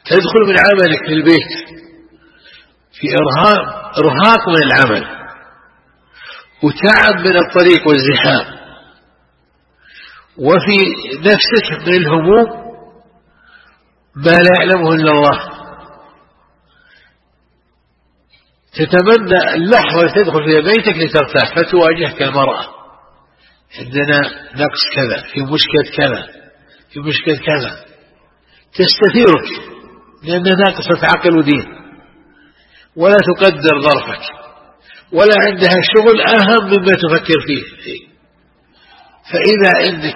تدخل من عملك في البيت في إرهاق من العمل وتعب من الطريق والزحام، وفي نفسك من الهموم ما لا يعلمه إلا الله، تتمنى اللحظة تدخل في بيتك لترتاح، فتواجهك المرأة عندنا نقص كذا، في مشكلة كذا، في مشكلة كذا، تستثيرك لأنها ناقصة عقل ودين، ولا تقدر ظرفك، ولا عندها شغل أهم مما تفكر فيه. فإذا عندك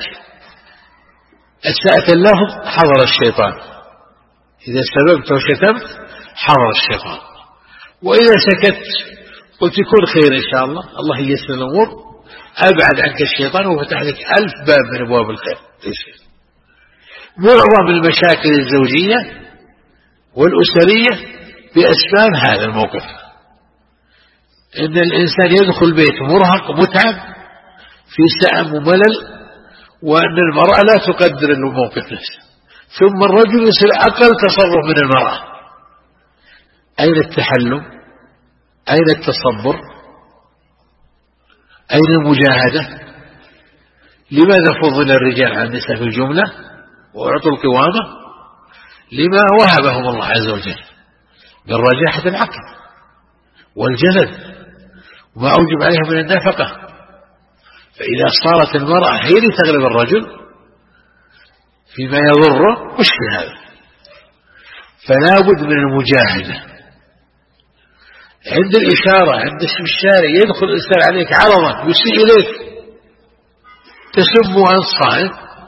أسأت اللفظ حضر الشيطان، إذا سببت وشتمت حضر الشيطان، وإذا سكت قلت يكون خير إن شاء الله، الله ييسر الأمور، أبعد عنك الشيطان وفتح لك 1000 باب من أبواب الخير. معظم المشاكل الزوجية والأسرية بأسباب هذا الموقف، إن الإنسان يدخل بيت مرهق متعب في سأم وملل، وأن المرأة لا تقدر الموقف نفسه، ثم الرجل يصير أقل تصرف من المرأة. أين التحلم؟ أين التصبر؟ أين المجاهدة؟ لماذا فضل الرجال عن النساء في الجملة وأعطوا القوامة؟ لما وهبهم الله عز وجل من رجاحة العقل والجلد وما أوجب عليها من النفقة. فإذا صارت المرأة هي اللي تغلب الرجل فيما يضره، مش في هذا، فلا بد من المجاهدة. عند الإشارة، عند اسم الشارع، يدخل الإنسان عليك عرضا يسيء إليك، تسب أنصائم،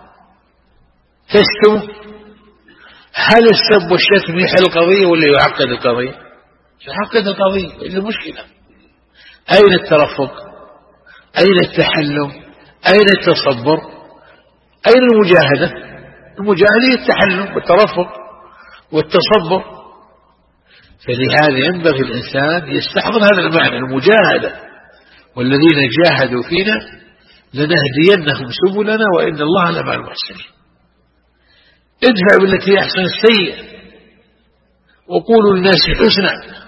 تشتم، هل السب والشتم يحل القضية ولا يعقد القضية؟ يعقد القضية، إلا مشكلة. أين الترفق؟ أين التحلم؟ أين التصبر؟ أين المجاهدة؟ المجاهدة هي التحلم والترفق والتصبر. فلهذا ينبغي الإنسان يستحضر هذا المعنى، المجاهدة، والذين جاهدوا فينا لنهدينهم سبلنا وإن الله لمع المحسنين. ادفع بالتي أحسن السيئة وقولوا للناس حسنا